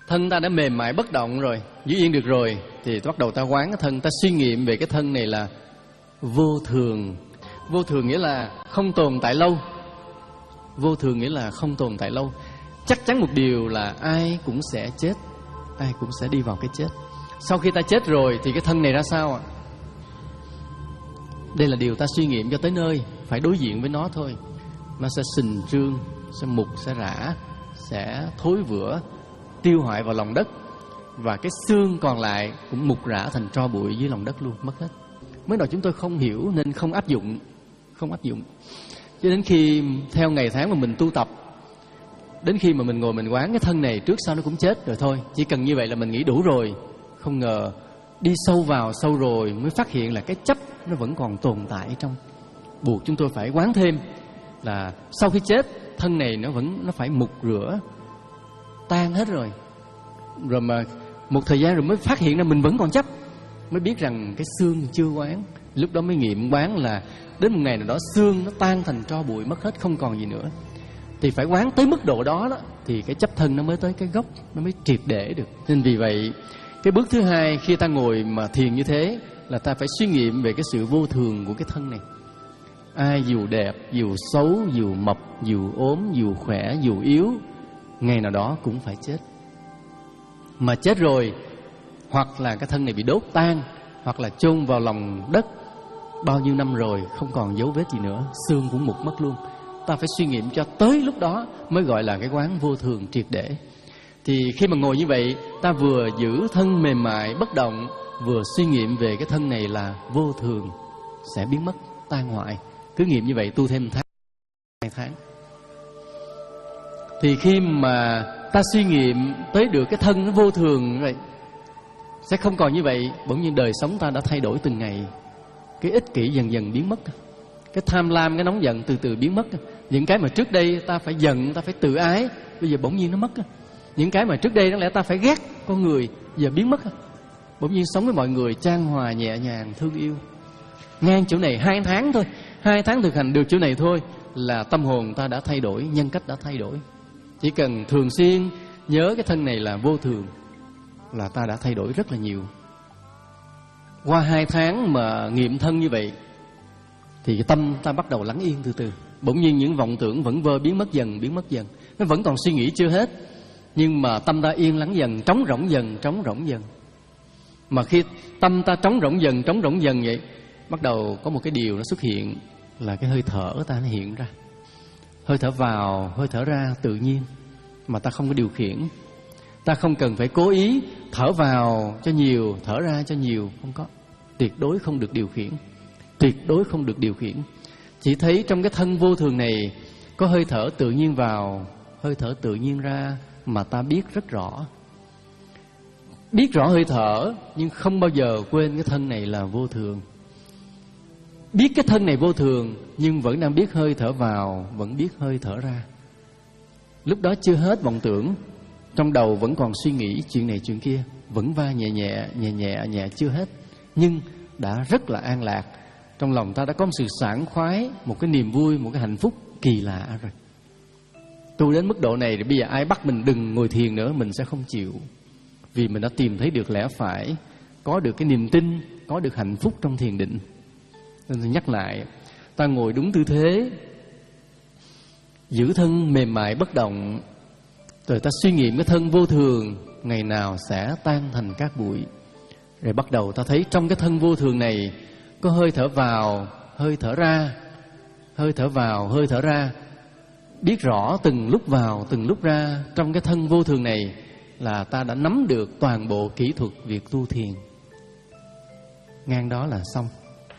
thân ta đã mềm mại bất động rồi, giữ yên được rồi, thì bắt đầu ta quán cái thân, ta suy nghiệm về cái thân này là vô thường. Vô thường nghĩa là không tồn tại lâu. Vô thường nghĩa là không tồn tại lâu. Chắc chắn một điều là ai cũng sẽ chết, ai cũng sẽ đi vào cái chết. Sau khi ta chết rồi thì cái thân này ra sao ạ? Đây là điều ta suy nghiệm cho tới nơi, phải đối diện với nó thôi. Nó sẽ sình trương, sẽ mục, sẽ rã, sẽ thối vữa, tiêu hoại vào lòng đất. Và cái xương còn lại cũng mục rã thành tro bụi dưới lòng đất luôn, mất hết. Mới đầu chúng tôi không hiểu nên không áp dụng. Không áp dụng cho đến khi theo ngày tháng mà mình tu tập, đến khi mà mình ngồi mình quán cái thân này trước sau nó cũng chết rồi thôi. Chỉ cần như vậy là mình nghĩ đủ rồi. Không ngờ đi sâu vào sâu rồi mới phát hiện là cái chấp nó vẫn còn tồn tại trong. Buộc chúng tôi phải quán thêm là sau khi chết, thân này nó vẫn nó phải mục rửa, tan hết rồi. Rồi mà một thời gian rồi mới phát hiện ra mình vẫn còn chấp, mới biết rằng cái xương chưa quán. Lúc đó mới nghiệm quán là đến một ngày nào đó xương nó tan thành tro bụi, mất hết, không còn gì nữa. Thì phải quán tới mức độ đó, đó thì cái chấp thân nó mới tới cái gốc, nó mới triệt để được. Nên vì vậy cái bước thứ hai khi ta ngồi mà thiền như thế là ta phải suy nghiệm về cái sự vô thường của cái thân này. Ai dù đẹp, dù xấu, dù mập, dù ốm, dù khỏe, dù yếu, ngày nào đó cũng phải chết. Mà chết rồi, hoặc là cái thân này bị đốt tan, hoặc là chôn vào lòng đất bao nhiêu năm rồi không còn dấu vết gì nữa, xương cũng mục mất luôn. Ta phải suy nghiệm cho tới lúc đó mới gọi là cái quán vô thường triệt để. Thì khi mà ngồi như vậy, ta vừa giữ thân mềm mại bất động, vừa suy nghiệm về cái thân này là vô thường, sẽ biến mất, tan hoại. Cứ nghiệm như vậy tu thêm một tháng, hai tháng. Thì khi mà ta suy nghiệm tới được cái thân nó vô thường vậy, sẽ không còn như vậy. Bỗng nhiên đời sống ta đã thay đổi từng ngày. Cái ích kỷ dần dần biến mất, cái tham lam, cái nóng giận từ từ biến mất. Những cái mà trước đây ta phải giận, ta phải tự ái, bây giờ bỗng nhiên nó mất. Những cái mà trước đây đáng lẽ ta phải ghét con người, giờ biến mất. Bỗng nhiên sống với mọi người chan hòa, nhẹ nhàng, thương yêu. Ngang chỗ này hai tháng thôi, hai tháng thực hành được chỗ này thôi là tâm hồn ta đã thay đổi, nhân cách đã thay đổi. Chỉ cần thường xuyên nhớ cái thân này là vô thường là ta đã thay đổi rất là nhiều. Qua hai tháng mà nghiệm thân như vậy thì cái tâm ta bắt đầu lắng yên từ từ. Bỗng nhiên những vọng tưởng vẩn vơ biến mất dần, biến mất dần. Nó vẫn còn suy nghĩ chưa hết, nhưng mà tâm ta yên lắng dần, trống rỗng dần, trống rỗng dần. Mà khi tâm ta trống rỗng dần, trống rỗng dần vậy, bắt đầu có một cái điều nó xuất hiện là cái hơi thở ta nó hiện ra. Hơi thở vào, hơi thở ra tự nhiên mà ta không có điều khiển. Ta không cần phải cố ý thở vào cho nhiều, thở ra cho nhiều, không có. Tuyệt đối không được điều khiển. Tuyệt đối không được điều khiển. Chỉ thấy trong cái thân vô thường này có hơi thở tự nhiên vào, hơi thở tự nhiên ra mà ta biết rất rõ. Biết rõ hơi thở nhưng không bao giờ quên cái thân này là vô thường. Biết cái thân này vô thường nhưng vẫn đang biết hơi thở vào, vẫn biết hơi thở ra. Lúc đó chưa hết vọng tưởng, trong đầu vẫn còn suy nghĩ chuyện này chuyện kia, vẫn va nhẹ nhẹ, nhẹ nhẹ, nhẹ chưa hết. Nhưng đã rất là an lạc. Trong lòng ta đã có một sự sảng khoái, một cái niềm vui, một cái hạnh phúc kỳ lạ rồi. Tu đến mức độ này thì bây giờ ai bắt mình đừng ngồi thiền nữa, mình sẽ không chịu. Vì mình đã tìm thấy được lẽ phải, có được cái niềm tin, có được hạnh phúc trong thiền định. Nên nhắc lại, ta ngồi đúng tư thế, giữ thân mềm mại bất động, rồi ta suy nghiệm cái thân vô thường ngày nào sẽ tan thành cát bụi. Rồi bắt đầu ta thấy trong cái thân vô thường này có hơi thở vào, hơi thở ra, hơi thở vào, hơi thở ra. Biết rõ từng lúc vào, từng lúc ra trong cái thân vô thường này là ta đã nắm được toàn bộ kỹ thuật việc tu thiền. Ngang đó là xong.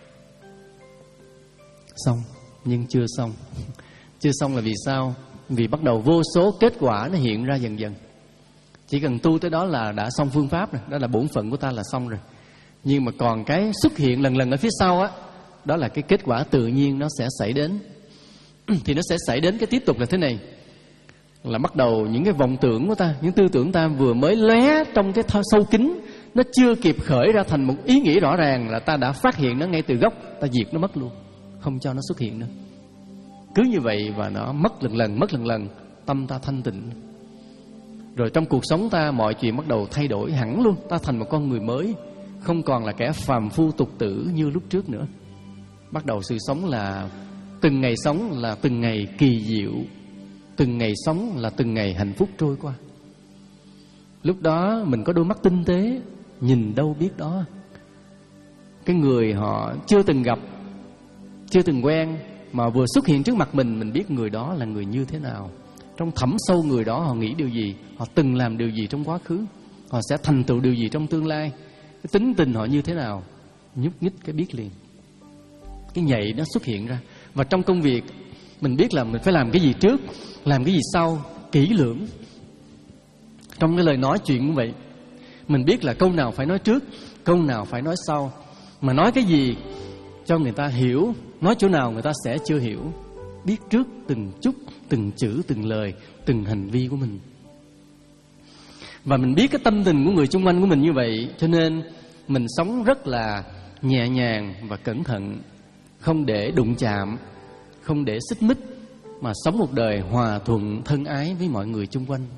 Xong, nhưng chưa xong. Chưa xong là vì sao? Vì bắt đầu vô số kết quả nó hiện ra dần dần. Chỉ cần tu tới đó là đã xong phương pháp rồi, đó là bổn phận của ta là xong rồi. Nhưng mà còn cái xuất hiện lần lần ở phía sau á, đó là cái kết quả tự nhiên nó sẽ xảy đến. Thì nó sẽ xảy đến cái tiếp tục là thế này, là bắt đầu những cái vọng tưởng của ta, những tư tưởng ta vừa mới lóe trong cái sâu kín, nó chưa kịp khởi ra thành một ý nghĩ rõ ràng là ta đã phát hiện nó ngay từ gốc, ta diệt nó mất luôn, không cho nó xuất hiện nữa. Cứ như vậy và nó mất lần lần, mất lần lần, tâm ta thanh tịnh. Rồi trong cuộc sống ta mọi chuyện bắt đầu thay đổi hẳn luôn. Ta thành một con người mới, không còn là kẻ phàm phu tục tử như lúc trước nữa. Bắt đầu sự sống là từng ngày sống là từng ngày kỳ diệu, từng ngày sống là từng ngày hạnh phúc trôi qua. Lúc đó mình có đôi mắt tinh tế, nhìn đâu biết đó. Cái người họ chưa từng gặp, chưa từng quen, mà vừa xuất hiện trước mặt mình, mình biết người đó là người như thế nào. Trong thẳm sâu người đó họ nghĩ điều gì, họ từng làm điều gì trong quá khứ, họ sẽ thành tựu điều gì trong tương lai, cái tính tình họ như thế nào, nhúc nhích cái biết liền. Cái nhạy nó xuất hiện ra. Và trong công việc mình biết là mình phải làm cái gì trước, làm cái gì sau, kỹ lưỡng. Trong cái lời nói chuyện cũng vậy, mình biết là câu nào phải nói trước, câu nào phải nói sau. Mà nói cái gì cho người ta hiểu, nói chỗ nào người ta sẽ chưa hiểu. Biết trước từng chút, từng chữ, từng lời, từng hành vi của mình. Và mình biết cái tâm tình của người xung quanh của mình như vậy, cho nên mình sống rất là nhẹ nhàng và cẩn thận, không để đụng chạm, không để xích mích, mà sống một đời hòa thuận thân ái với mọi người xung quanh.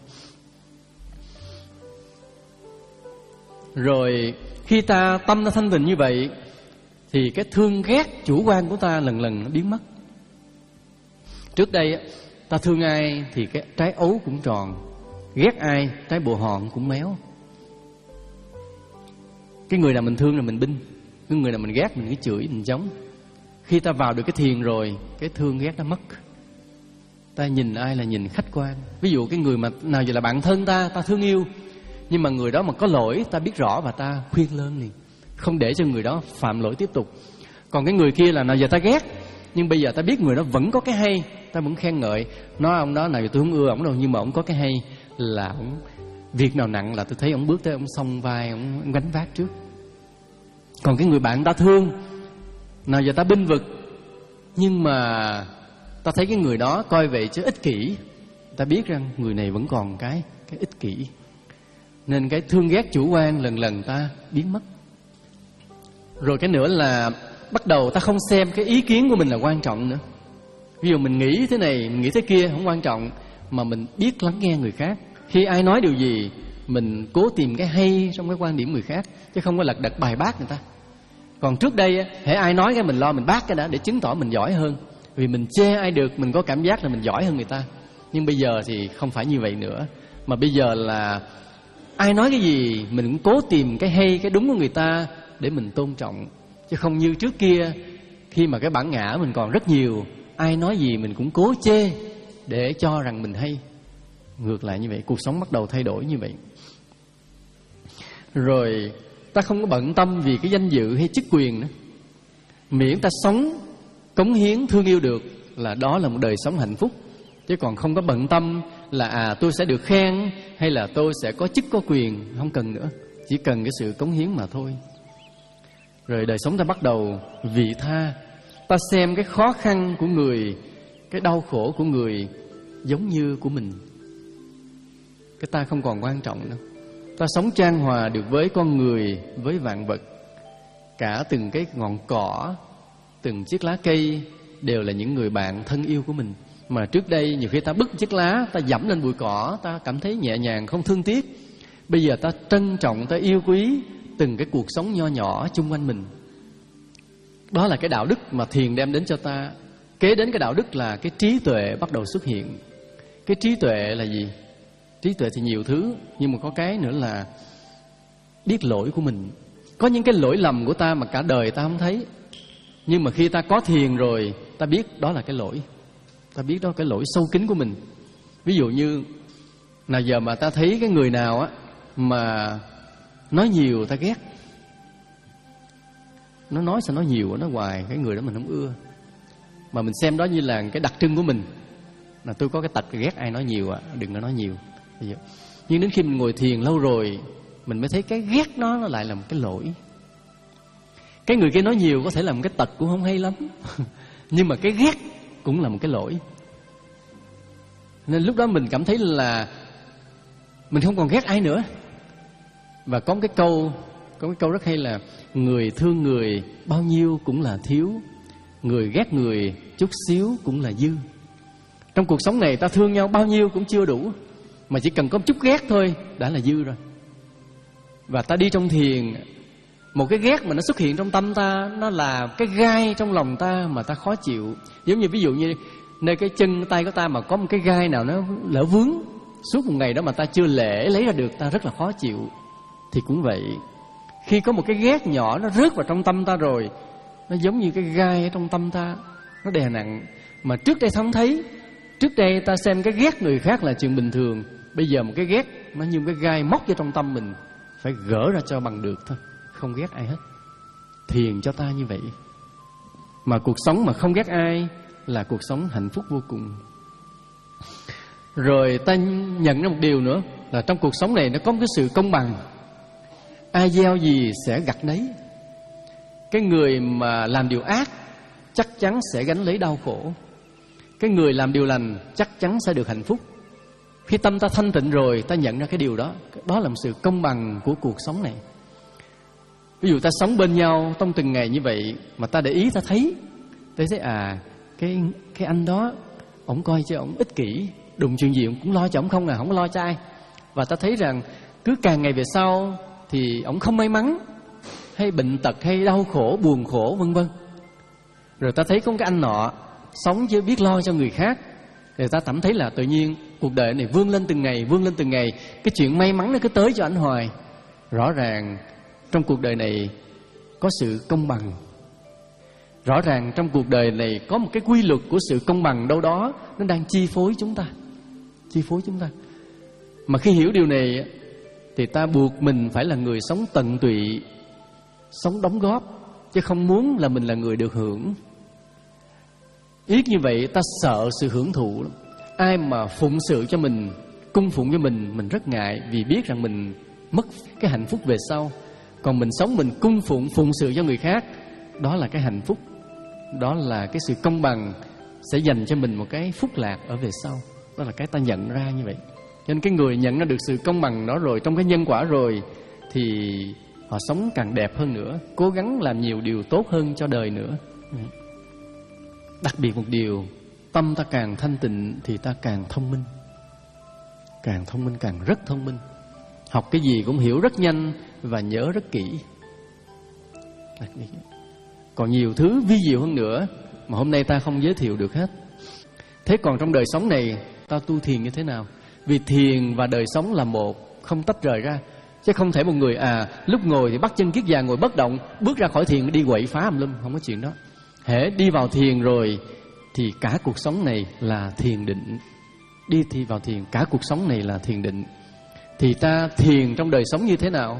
Rồi khi ta tâm nó thanh tịnh như vậy, thì cái thương ghét chủ quan của ta lần lần nó biến mất. Trước đây ta thương ai thì cái trái ấu cũng tròn, ghét ai trái bộ hòn cũng méo. Cái người nào mình thương là mình binh, cái người nào mình ghét mình cái chửi, mình giống. Khi ta vào được cái thiền rồi, cái thương ghét nó mất. Ta nhìn ai là nhìn khách quan. Ví dụ cái người mà nào giờ là bạn thân ta, ta thương yêu, nhưng mà người đó mà có lỗi, ta biết rõ và ta khuyên lơn liền, không để cho người đó phạm lỗi tiếp tục. Còn cái người kia là nào giờ ta ghét, nhưng bây giờ ta biết người đó vẫn có cái hay, ta vẫn khen ngợi. Nói ông đó nào giờ tôi không ưa ổng đâu, nhưng mà ổng có cái hay là ổng việc nào nặng là tôi thấy ổng bước tới ổng xông vai, ổng gánh vác trước. Còn cái người bạn ta thương, nào giờ ta binh vực, nhưng mà ta thấy cái người đó coi vậy chứ ích kỷ, ta biết rằng người này vẫn còn cái cái ích kỷ. Nên cái thương ghét chủ quan lần lần ta biến mất. Rồi cái nữa là bắt đầu ta không xem cái ý kiến của mình là quan trọng nữa. Ví dụ mình nghĩ thế này, mình nghĩ thế kia không quan trọng, mà mình biết lắng nghe người khác. Khi ai nói điều gì, mình cố tìm cái hay trong cái quan điểm người khác, chứ không có lật đật bài bác người ta. Còn trước đây, hễ ai nói cái mình lo mình bác cái đã, để chứng tỏ mình giỏi hơn. Vì mình chê ai được, mình có cảm giác là mình giỏi hơn người ta. Nhưng bây giờ thì không phải như vậy nữa. Mà bây giờ là ai nói cái gì, mình cũng cố tìm cái hay, cái đúng của người ta để mình tôn trọng. Chứ không như trước kia, khi mà cái bản ngã mình còn rất nhiều, ai nói gì mình cũng cố chê để cho rằng mình hay. Ngược lại như vậy, cuộc sống bắt đầu thay đổi như vậy. Rồi ta không có bận tâm vì cái danh dự hay chức quyền nữa. Miễn ta sống, cống hiến, thương yêu được là đó là một đời sống hạnh phúc. Chứ còn không có bận tâm là à tôi sẽ được khen hay là tôi sẽ có chức có quyền, không cần nữa. Chỉ cần cái sự cống hiến mà thôi. Rồi đời sống ta bắt đầu vị tha. Ta xem cái khó khăn của người, cái đau khổ của người giống như của mình. Cái ta không còn quan trọng nữa. Ta sống chan hòa được với con người, với vạn vật. Cả từng cái ngọn cỏ, từng chiếc lá cây đều là những người bạn thân yêu của mình. Mà trước đây nhiều khi ta bứt chiếc lá, ta dẫm lên bụi cỏ, ta cảm thấy nhẹ nhàng, không thương tiếc. Bây giờ ta trân trọng, ta yêu quý từng cái cuộc sống nho nhỏ chung quanh mình. Đó là cái đạo đức mà thiền đem đến cho ta. Kế đến cái đạo đức là cái trí tuệ bắt đầu xuất hiện. Cái trí tuệ là gì? Trí tuệ thì nhiều thứ, nhưng mà có cái nữa là biết lỗi của mình. Có những cái lỗi lầm của ta mà cả đời ta không thấy, nhưng mà khi ta có thiền rồi, ta biết đó là cái lỗi. Ta biết đó là cái lỗi sâu kín của mình. Ví dụ như nào giờ mà ta thấy cái người nào á mà nói nhiều ta ghét. Nó nói sao nói nhiều, nó hoài, cái người đó mình không ưa. Mà mình xem đó như là cái đặc trưng của mình, là tôi có cái tật ghét ai nói nhiều ạ, à, đừng có nói nhiều. Nhưng đến khi mình ngồi thiền lâu rồi, mình mới thấy cái ghét nó, nó lại là một cái lỗi. Cái người kia nói nhiều có thể là một cái tật cũng không hay lắm nhưng mà cái ghét cũng là một cái lỗi. Nên lúc đó mình cảm thấy là mình không còn ghét ai nữa. Và có một cái câu Có cái câu rất hay là người thương người bao nhiêu cũng là thiếu, người ghét người chút xíu cũng là dư. Trong cuộc sống này ta thương nhau bao nhiêu cũng chưa đủ, mà chỉ cần có chút ghét thôi đã là dư rồi. Và ta đi trong thiền, một cái ghét mà nó xuất hiện trong tâm ta, nó là cái gai trong lòng ta mà ta khó chịu. Giống như ví dụ như nơi cái chân tay của ta mà có một cái gai nào nó lỡ vướng, suốt một ngày đó mà ta chưa lễ lấy ra được, ta rất là khó chịu. Thì cũng vậy, khi có một cái ghét nhỏ nó rớt vào trong tâm ta rồi, nó giống như cái gai ở trong tâm ta, nó đè nặng. Mà trước đây ta không thấy, trước đây ta xem cái ghét người khác là chuyện bình thường. Bây giờ một cái ghét nó như một cái gai móc vô trong tâm mình, phải gỡ ra cho bằng được thôi, không ghét ai hết. Thiền cho ta như vậy. Mà cuộc sống mà không ghét ai là cuộc sống hạnh phúc vô cùng. Rồi ta nhận ra một điều nữa, là trong cuộc sống này nó có một cái sự công bằng. Ai gieo gì sẽ gặt nấy. Cái người mà làm điều ác chắc chắn sẽ gánh lấy đau khổ. Cái người làm điều lành chắc chắn sẽ được hạnh phúc. Khi tâm ta thanh tịnh rồi, ta nhận ra cái điều đó. Đó là một sự công bằng của cuộc sống này. Ví dụ ta sống bên nhau trong từng ngày như vậy, mà ta để ý ta thấy, ta thấy à, cái, cái anh đó, ổng coi cho ổng ích kỷ, đụng chuyện gì cũng lo cho ổng không à, không có lo cho ai. Và ta thấy rằng cứ càng ngày về sau thì ổng không may mắn, hay bệnh tật, hay đau khổ, buồn khổ, vân vân. Rồi ta thấy có cái anh nọ sống chứ biết lo cho người khác, thì ta cảm thấy là tự nhiên cuộc đời này vươn lên từng ngày, vươn lên từng ngày, cái chuyện may mắn nó cứ tới cho anh hoài. Rõ ràng trong cuộc đời này có sự công bằng. Rõ ràng trong cuộc đời này có một cái quy luật của sự công bằng đâu đó, nó đang chi phối chúng ta, chi phối chúng ta. Mà khi hiểu điều này thì ta buộc mình phải là người sống tận tụy, sống đóng góp, chứ không muốn là mình là người được hưởng. Ít như vậy ta sợ sự hưởng thụ lắm. Ai mà phụng sự cho mình, cung phụng cho mình, mình rất ngại, vì biết rằng mình mất cái hạnh phúc về sau. Còn mình sống mình cung phụng, phụng sự cho người khác, đó là cái hạnh phúc, đó là cái sự công bằng, sẽ dành cho mình một cái phúc lạc ở về sau. Đó là cái ta nhận ra như vậy. Cho nên cái người nhận ra được sự công bằng đó rồi, trong cái nhân quả rồi, thì họ sống càng đẹp hơn nữa, cố gắng làm nhiều điều tốt hơn cho đời nữa. Đặc biệt một điều, tâm ta càng thanh tịnh thì ta càng thông minh. Càng thông minh, càng rất thông minh. Học cái gì cũng hiểu rất nhanh và nhớ rất kỹ. Còn nhiều thứ vi diệu hơn nữa mà hôm nay ta không giới thiệu được hết. Thế còn trong đời sống này ta tu thiền như thế nào? Vì thiền và đời sống là một, không tách rời ra. Chứ không thể một người à lúc ngồi thì bắt chân kiết già, ngồi bất động, bước ra khỏi thiền đi quậy phá ầm lum, không có chuyện đó. Hễ đi vào thiền rồi thì cả cuộc sống này là thiền định. Đi thì vào thiền, cả cuộc sống này là thiền định. Thì ta thiền trong đời sống như thế nào?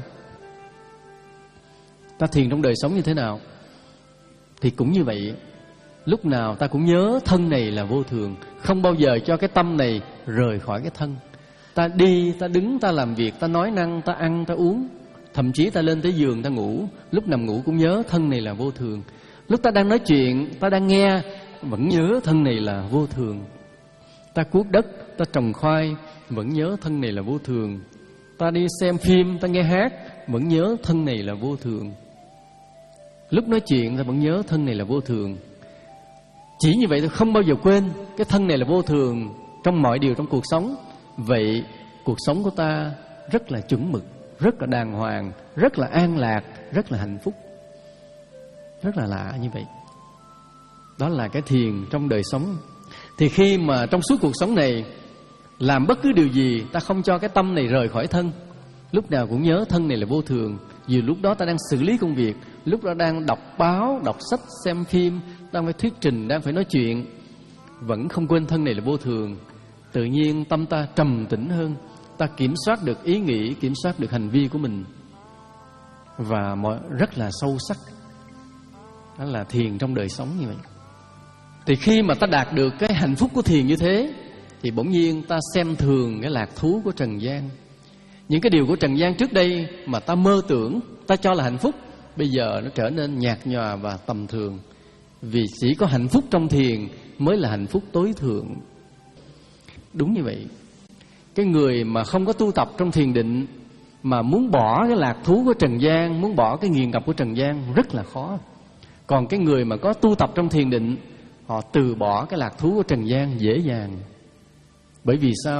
Ta thiền trong đời sống như thế nào? Thì cũng như vậy. Lúc nào ta cũng nhớ thân này là vô thường, không bao giờ cho cái tâm này rời khỏi cái thân. Ta đi, ta đứng, ta làm việc, ta nói năng, ta ăn, ta uống, thậm chí ta lên tới giường ta ngủ, lúc nằm ngủ cũng nhớ thân này là vô thường. Lúc ta đang nói chuyện, ta đang nghe, vẫn nhớ thân này là vô thường. Ta cuốc đất, ta trồng khoai, vẫn nhớ thân này là vô thường. Ta đi xem phim, ta nghe hát, vẫn nhớ thân này là vô thường. Lúc nói chuyện ta vẫn nhớ thân này là vô thường. Chỉ như vậy tôi không bao giờ quên cái thân này là vô thường trong mọi điều trong cuộc sống. Vậy cuộc sống của ta rất là chuẩn mực, rất là đàng hoàng, rất là an lạc, rất là hạnh phúc. Rất là lạ như vậy. Đó là cái thiền trong đời sống. Thì khi mà trong suốt cuộc sống này làm bất cứ điều gì, ta không cho cái tâm này rời khỏi thân, lúc nào cũng nhớ thân này là vô thường. Dù lúc đó ta đang xử lý công việc, lúc đó đang đọc báo, đọc sách, xem phim, đang phải thuyết trình, đang phải nói chuyện, vẫn không quên thân này là vô thường. Tự nhiên tâm ta trầm tĩnh hơn, ta kiểm soát được ý nghĩ, kiểm soát được hành vi của mình, và mọi rất là sâu sắc. Đó là thiền trong đời sống như vậy. Thì khi mà ta đạt được cái hạnh phúc của thiền như thế, thì bỗng nhiên ta xem thường cái lạc thú của trần gian. Những cái điều của trần gian trước đây mà ta mơ tưởng, ta cho là hạnh phúc, bây giờ nó trở nên nhạt nhòa và tầm thường. Vì chỉ có hạnh phúc trong thiền mới là hạnh phúc tối thượng. Đúng như vậy. Cái người mà không có tu tập trong thiền định, mà muốn bỏ cái lạc thú của trần gian, muốn bỏ cái nghiền ngập của trần gian rất là khó. Còn cái người mà có tu tập trong thiền định, họ từ bỏ cái lạc thú của trần gian dễ dàng. Bởi vì sao?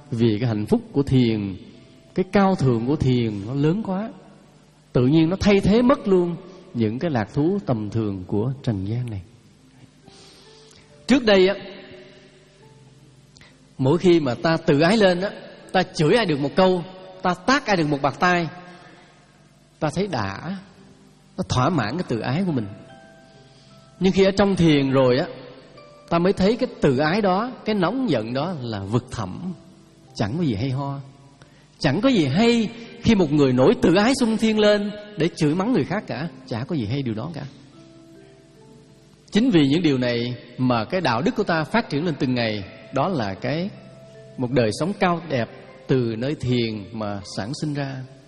Vì cái hạnh phúc của thiền, cái cao thượng của thiền nó lớn quá, tự nhiên nó thay thế mất luôn những cái lạc thú tầm thường của trần gian này. Trước đây á, mỗi khi mà ta tự ái lên á, ta chửi ai được một câu, ta tát ai được một bạt tai, ta thấy đã, nó thỏa mãn cái tự ái của mình. Nhưng khi ở trong thiền rồi á, ta mới thấy cái tự ái đó, cái nóng giận đó là vực thẳm, chẳng có gì hay ho. Chẳng có gì hay khi một người nổi tự ái xung thiên lên để chửi mắng người khác cả. Chả có gì hay điều đó cả. Chính vì những điều này mà cái đạo đức của ta phát triển lên từng ngày. Đó là cái một đời sống cao đẹp từ nơi thiền mà sản sinh ra.